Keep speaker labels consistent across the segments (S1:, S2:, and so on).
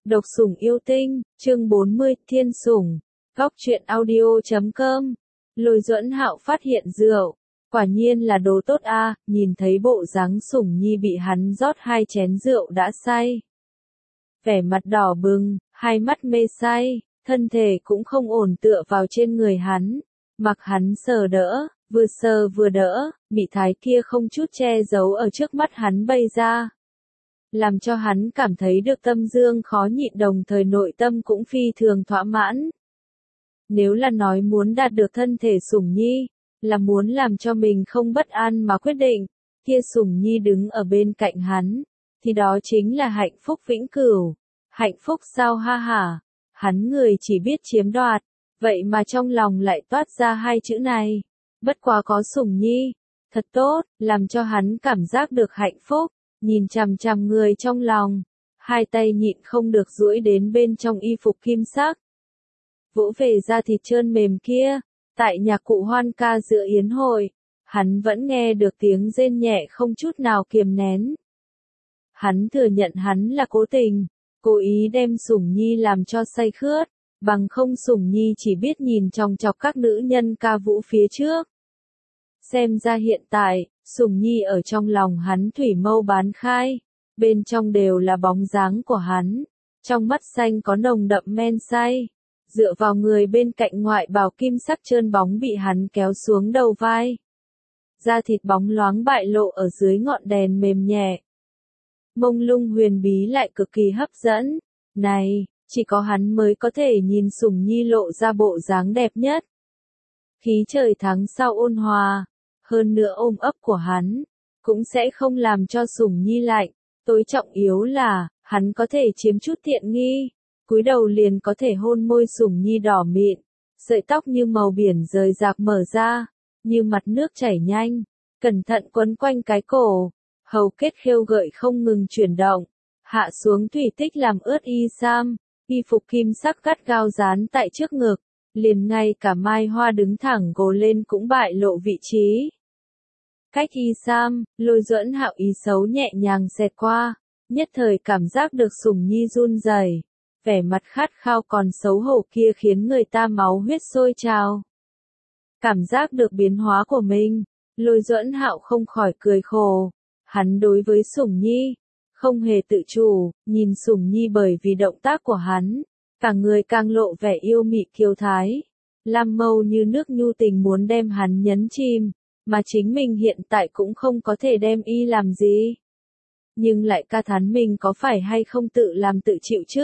S1: Độc sủng yêu tinh, chương 40, Thiên sủng. Góc truyện audio.com. Lôi Duẫn Hạo phát hiện rượu, quả nhiên là đồ tốt a, nhìn thấy bộ dáng Sủng Nhi bị hắn rót 2 chén rượu đã say. Vẻ mặt đỏ bừng, hai mắt mê say, thân thể cũng không ổn tựa vào trên người hắn, mặc hắn sờ đỡ, vừa sờ vừa đỡ, mị thái kia không chút che giấu ở trước mắt hắn bay ra. Làm cho hắn cảm thấy được tâm dương khó nhịn, đồng thời nội tâm cũng phi thường thỏa mãn. Nếu là nói muốn đạt được thân thể Sủng Nhi, là muốn làm cho mình không bất an mà quyết định, kia Sủng Nhi đứng ở bên cạnh hắn, thì đó chính là hạnh phúc vĩnh cửu. Hạnh phúc sao ha hả, hắn người chỉ biết chiếm đoạt, vậy mà trong lòng lại toát ra 2 chữ này. Bất quá có Sủng Nhi, thật tốt, làm cho hắn cảm giác được hạnh phúc. Nhìn chằm chằm người trong lòng, 2 tay nhịn không được duỗi đến bên trong y phục kim sắc. Vỗ về da thịt trơn mềm kia, tại nhạc cụ hoan ca giữa yến hội, hắn vẫn nghe được tiếng rên nhẹ không chút nào kiềm nén. Hắn thừa nhận hắn là cố tình, cố ý đem Sủng Nhi làm cho say khướt, bằng không Sủng Nhi chỉ biết nhìn chòng chọc các nữ nhân ca vũ phía trước. Xem ra hiện tại, Sủng Nhi ở trong lòng hắn thủy mâu bán khai, bên trong đều là bóng dáng của hắn, trong mắt xanh có nồng đậm men say, dựa vào người bên cạnh ngoại bào kim sắc trơn bóng bị hắn kéo xuống đầu vai. Da thịt bóng loáng bại lộ ở dưới ngọn đèn mềm nhẹ. Mông lung huyền bí lại cực kỳ hấp dẫn, này, chỉ có hắn mới có thể nhìn Sủng Nhi lộ ra bộ dáng đẹp nhất. Khí trời tháng sau ôn hòa. Hơn nữa ôm ấp của hắn, cũng sẽ không làm cho Sủng Nhi lạnh, tối trọng yếu là, hắn có thể chiếm chút tiện nghi, cúi đầu liền có thể hôn môi Sủng Nhi đỏ mịn, sợi tóc như màu biển rời rạc mở ra, như mặt nước chảy nhanh, cẩn thận quấn quanh cái cổ, hầu kết khêu gợi không ngừng chuyển động, hạ xuống thủy tích làm ướt y sam, y phục kim sắc gắt gao dán tại trước ngực, liền ngay cả mai hoa đứng thẳng gồ lên cũng bại lộ vị trí. Cách y sam, Lôi Duẫn Hạo ý xấu nhẹ nhàng xẹt qua, nhất thời cảm giác được Sủng Nhi run rẩy, vẻ mặt khát khao còn xấu hổ kia khiến người ta máu huyết sôi trào. Cảm giác được biến hóa của mình, Lôi Duẫn Hạo không khỏi cười khổ, hắn đối với Sủng Nhi, không hề tự chủ, nhìn Sủng Nhi bởi vì động tác của hắn, cả người càng lộ vẻ yêu mị kiêu thái, lam mâu như nước nhu tình muốn đem hắn nhấn chìm. Mà chính mình hiện tại cũng không có thể đem y làm gì. Nhưng lại ca thán mình có phải hay không tự làm tự chịu chứ?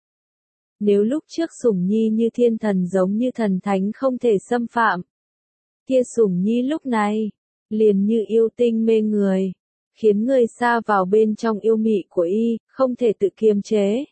S1: Nếu lúc trước Sủng Nhi như thiên thần giống như thần thánh không thể xâm phạm. Kia Sủng Nhi lúc này, liền như yêu tinh mê người, khiến người xa vào bên trong yêu mị của y, không thể tự kiềm chế.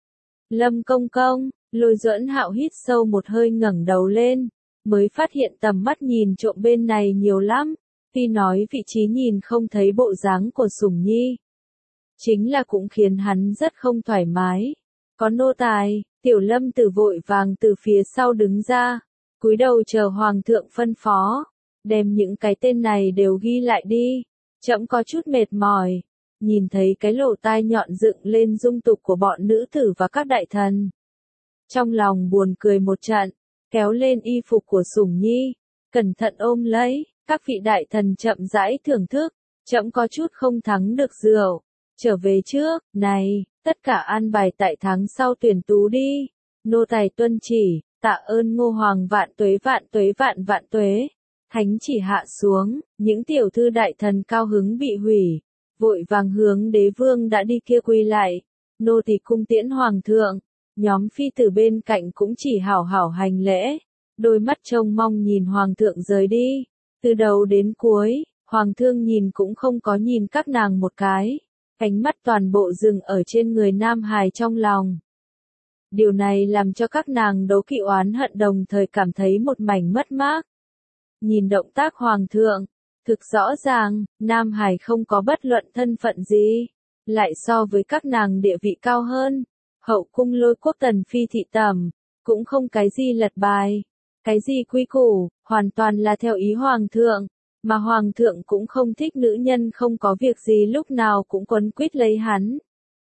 S1: Lâm công công, Lôi Duẫn Hạo hít sâu một hơi ngẩng đầu lên. Mới phát hiện tầm mắt nhìn trộm bên này nhiều lắm, tuy nói vị trí nhìn không thấy bộ dáng của Sủng Nhi. Chính là cũng khiến hắn rất không thoải mái. Có nô tài, Tiểu Lâm Tử vội vàng từ phía sau đứng ra, cúi đầu chờ Hoàng thượng phân phó, đem những cái tên này đều ghi lại đi, trẫm có chút mệt mỏi, nhìn thấy cái lỗ tai nhọn dựng lên dung tục của bọn nữ tử và các đại thần. Trong lòng buồn cười một trận. Kéo lên y phục của Sủng Nhi, cẩn thận ôm lấy, các vị đại thần chậm rãi thưởng thức, trẫm có chút không thắng được rượu, trở về trước, này, tất cả an bài tại tháng sau tuyển tú đi, nô tài tuân chỉ, tạ ơn Ngô Hoàng vạn tuế vạn tuế vạn vạn tuế, thánh chỉ hạ xuống, những tiểu thư đại thần cao hứng bị hủy, vội vàng hướng đế vương đã đi kia quỳ lại, nô tỳ cung tiễn Hoàng thượng. Nhóm phi tử bên cạnh cũng chỉ hảo hảo hành lễ, đôi mắt trông mong nhìn Hoàng thượng rời đi, từ đầu đến cuối, Hoàng thượng nhìn cũng không có nhìn các nàng một cái, ánh mắt toàn bộ dừng ở trên người Nam Hài trong lòng. Điều này làm cho các nàng đố kỵ oán hận đồng thời cảm thấy một mảnh mất mát. Nhìn động tác Hoàng thượng, thực rõ ràng, Nam Hài không có bất luận thân phận gì, lại so với các nàng địa vị cao hơn. Hậu cung Lôi quốc tần phi thị tẩm, cũng không cái gì lật bài, cái gì quy củ, hoàn toàn là theo ý Hoàng thượng, mà Hoàng thượng cũng không thích nữ nhân không có việc gì lúc nào cũng quấn quýt lấy hắn.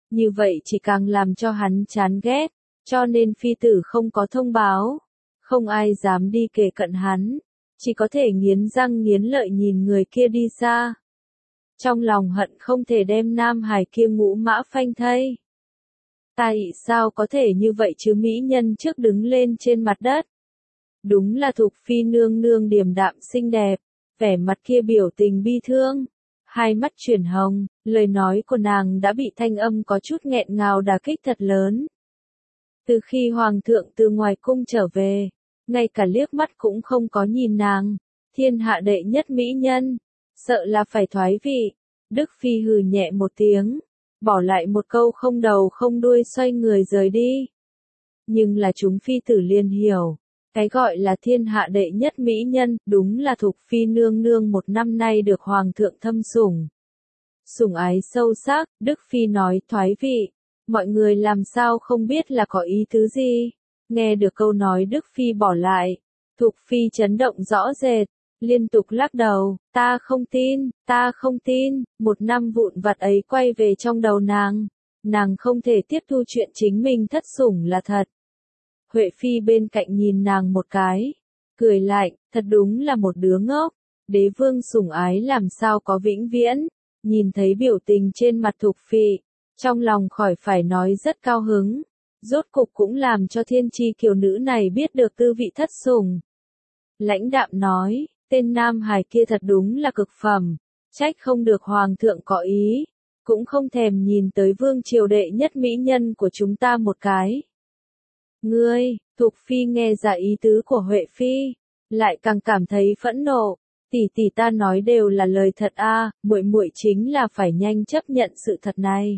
S1: như vậy chỉ càng làm cho hắn chán ghét, cho nên phi tử không có thông báo, không ai dám đi kề cận hắn, chỉ có thể nghiến răng nghiến lợi nhìn người kia đi xa. Trong lòng hận không thể đem nam hài kia ngũ mã phanh thây. Tại sao có thể như vậy chứ, mỹ nhân trước đứng lên trên mặt đất. Đúng là Thục Phi nương nương điềm đạm xinh đẹp, vẻ mặt kia biểu tình bi thương, hai mắt chuyển hồng, lời nói của nàng đã bị thanh âm có chút nghẹn ngào đả kích thật lớn. Từ khi hoàng thượng từ ngoài cung trở về, ngay cả liếc mắt cũng không có nhìn nàng, thiên hạ đệ nhất mỹ nhân, sợ là phải thoái vị. Đức Phi hừ nhẹ một tiếng, bỏ lại một câu không đầu không đuôi xoay người rời đi. Nhưng là chúng phi tử liền hiểu, cái gọi là thiên hạ đệ nhất mỹ nhân, đúng là Thục Phi nương nương một năm nay được hoàng thượng thâm sủng. Sủng ái sâu sắc, Đức Phi nói thoái vị, mọi người làm sao không biết là có ý tứ gì. Nghe được câu nói Đức Phi bỏ lại, Thục Phi chấn động rõ rệt, liên tục lắc đầu, ta không tin, một năm vụn vặt ấy quay về trong đầu nàng không thể tiếp thu chuyện chính mình thất sủng là thật. Huệ Phi bên cạnh nhìn nàng một cái, cười lạnh, thật đúng là một đứa ngốc, đế vương sủng ái làm sao có vĩnh viễn. Nhìn thấy biểu tình trên mặt Thục Phi, trong lòng khỏi phải nói rất cao hứng, rốt cục cũng làm cho thiên chi kiều nữ này biết được tư vị thất sủng. Lãnh đạm nói, tên nam hài kia thật đúng là cực phẩm, trách không được hoàng thượng có ý, cũng không thèm nhìn tới vương triều đệ nhất mỹ nhân của chúng ta một cái. Ngươi, Thục Phi nghe ra ý tứ của Huệ Phi, lại càng cảm thấy phẫn nộ. Tỷ tỷ ta nói đều là lời thật a, muội muội chính là phải nhanh chấp nhận sự thật này.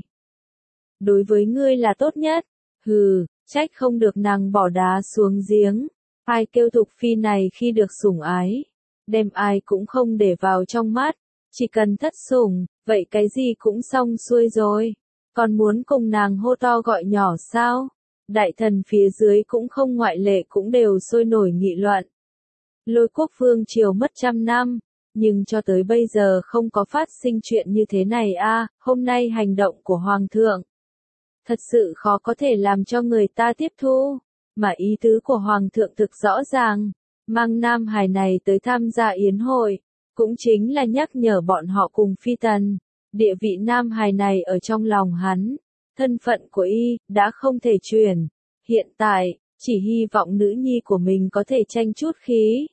S1: Đối với ngươi là tốt nhất. Hừ, trách không được nàng bỏ đá xuống giếng. Ai kêu Thục Phi này khi được sủng ái, đem ai cũng không để vào trong mắt, chỉ cần thất sủng, vậy cái gì cũng xong xuôi rồi. Còn muốn cùng nàng hô to gọi nhỏ sao? Đại thần phía dưới cũng không ngoại lệ cũng đều sôi nổi nghị luận. Lôi Quốc vương triều mất 100 năm, nhưng cho tới bây giờ không có phát sinh chuyện như thế này a. Hôm nay hành động của hoàng thượng thật sự khó có thể làm cho người ta tiếp thu, mà ý tứ của hoàng thượng thực rõ ràng, mang nam hài này tới tham gia yến hội, cũng chính là nhắc nhở bọn họ cùng phi tần, địa vị nam hài này ở trong lòng hắn, thân phận của y đã không thể chuyển, hiện tại chỉ hy vọng nữ nhi của mình có thể tranh chút khí,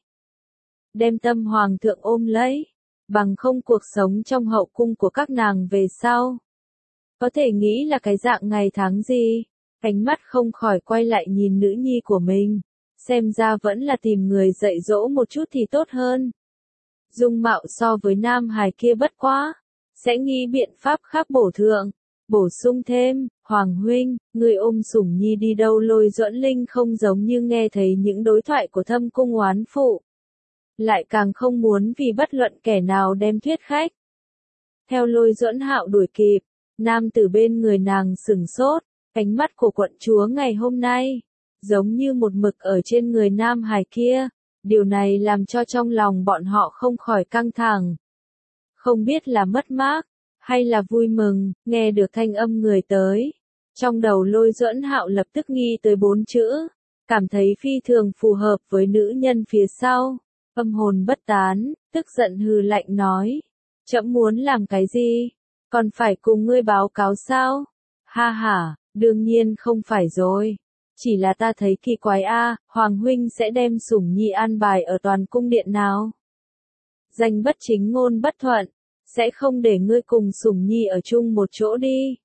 S1: đem tâm hoàng thượng ôm lấy, bằng không cuộc sống trong hậu cung của các nàng về sau có thể nghĩ là cái dạng ngày tháng gì. Ánh mắt không khỏi quay lại nhìn nữ nhi của mình, xem ra vẫn là tìm người dạy dỗ một chút thì tốt hơn. Dung mạo so với nam hài kia bất quá, sẽ nghĩ biện pháp khác bổ thượng, bổ sung thêm, Hoàng huynh, người ôm sủng nhi đi đâu? Lôi Duẫn Linh không giống như nghe thấy những đối thoại của Thâm cung oán phụ, lại càng không muốn vì bất luận kẻ nào đem thuyết khách. Theo Lôi Duẫn Hạo đuổi kịp, nam tử bên người nàng sửng sốt, ánh mắt của quận chúa ngày hôm nay giống như một mực ở trên người nam hài kia, điều này làm cho trong lòng bọn họ không khỏi căng thẳng. Không biết là mất mát hay là vui mừng, nghe được thanh âm người tới, trong đầu Lôi Duẫn Hạo lập tức nghĩ tới 4 chữ, cảm thấy phi thường phù hợp với nữ nhân phía sau, âm hồn bất tán, tức giận hừ lạnh nói, trẫm muốn làm cái gì? Còn phải cùng ngươi báo cáo sao? Ha ha, đương nhiên không phải rồi. Chỉ là ta thấy kỳ quái a, Hoàng huynh sẽ đem sủng nhi an bài ở toàn cung điện nào? Danh bất chính ngôn bất thuận, sẽ không để ngươi cùng sủng nhi ở chung một chỗ đi.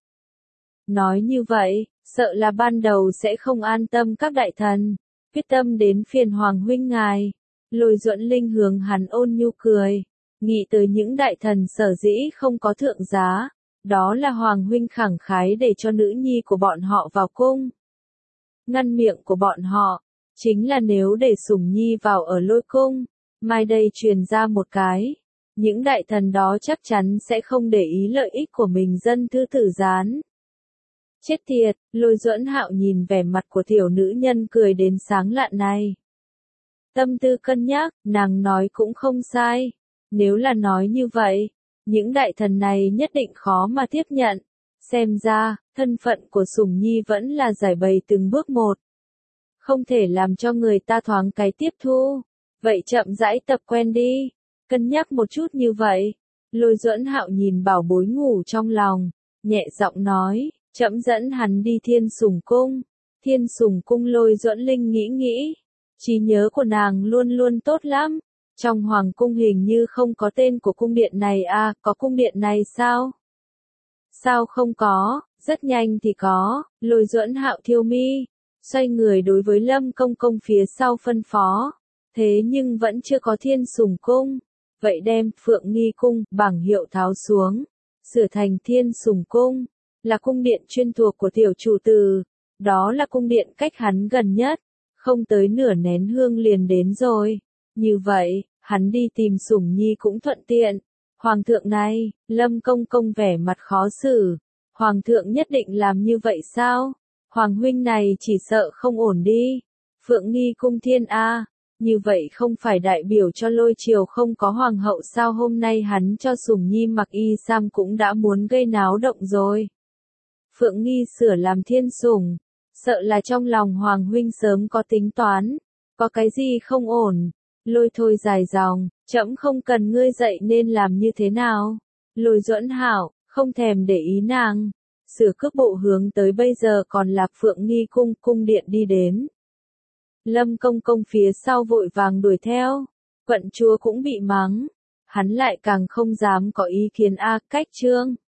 S1: Nói như vậy, sợ là ban đầu sẽ không an tâm các đại thần, quyết tâm đến phiền Hoàng huynh ngài. Lôi Duẫn Linh hướng hắn ôn nhu cười, nghĩ tới những đại thần sở dĩ không có thượng giá, đó là Hoàng huynh khẳng khái để cho nữ nhi của bọn họ vào cung. Ngăn miệng của bọn họ, chính là nếu để sủng nhi vào ở Lôi cung, mai đây truyền ra một cái, những đại thần đó chắc chắn sẽ không để ý lợi ích của mình dân thư tử gián. Chết tiệt, Lôi Duẫn Hạo nhìn vẻ mặt của tiểu nữ nhân cười đến sáng lạn này. Tâm tư cân nhắc, nàng nói cũng không sai. Nếu là nói như vậy, những đại thần này nhất định khó mà tiếp nhận. Xem ra, thân phận của Sủng Nhi vẫn là giải bày từng bước một. Không thể làm cho người ta thoáng cái tiếp thu. Vậy chậm rãi tập quen đi. Cân nhắc một chút như vậy. Lôi Duẫn Hạo nhìn bảo bối ngủ trong lòng. Nhẹ giọng nói, trẫm dẫn hắn đi Thiên Sủng Cung. Thiên Sủng Cung Lôi Duẫn Linh nghĩ. Trí nhớ của nàng luôn luôn tốt lắm. Trong hoàng cung hình như không có tên của cung điện này à, có cung điện này sao? Sao không có, rất nhanh thì có, Lôi Duẫn Hạo thiêu mi, xoay người đối với Lâm Công Công phía sau phân phó. Thế nhưng vẫn chưa có Thiên Sủng Cung, vậy đem Phượng Nghi Cung bảng hiệu tháo xuống, sửa thành Thiên Sủng Cung, là cung điện chuyên thuộc của tiểu chủ tử, đó là cung điện cách hắn gần nhất, không tới nửa nén hương liền đến rồi. Như vậy, hắn đi tìm Sủng Nhi cũng thuận tiện. Hoàng thượng này, Lâm Công Công vẻ mặt khó xử. Hoàng thượng nhất định làm như vậy sao? Hoàng huynh này chỉ sợ không ổn đi. Phượng Nghi Cung Thiên A, như vậy không phải đại biểu cho Lôi triều không có hoàng hậu sao? Hôm nay hắn cho Sủng Nhi mặc y sam cũng đã muốn gây náo động rồi. Phượng Nghi sửa làm Thiên Sủng, sợ là trong lòng Hoàng huynh sớm có tính toán, có cái gì không ổn. Lôi Thôi dài dòng, trẫm không cần ngươi dạy nên làm như thế nào. Lôi Duẫn Hạo, không thèm để ý nàng, sửa cước bộ hướng tới bây giờ còn là Phượng Nghi Cung, cung điện đi đến. Lâm Công Công phía sau vội vàng đuổi theo, quận chúa cũng bị mắng, hắn lại càng không dám có ý kiến a, cách trương.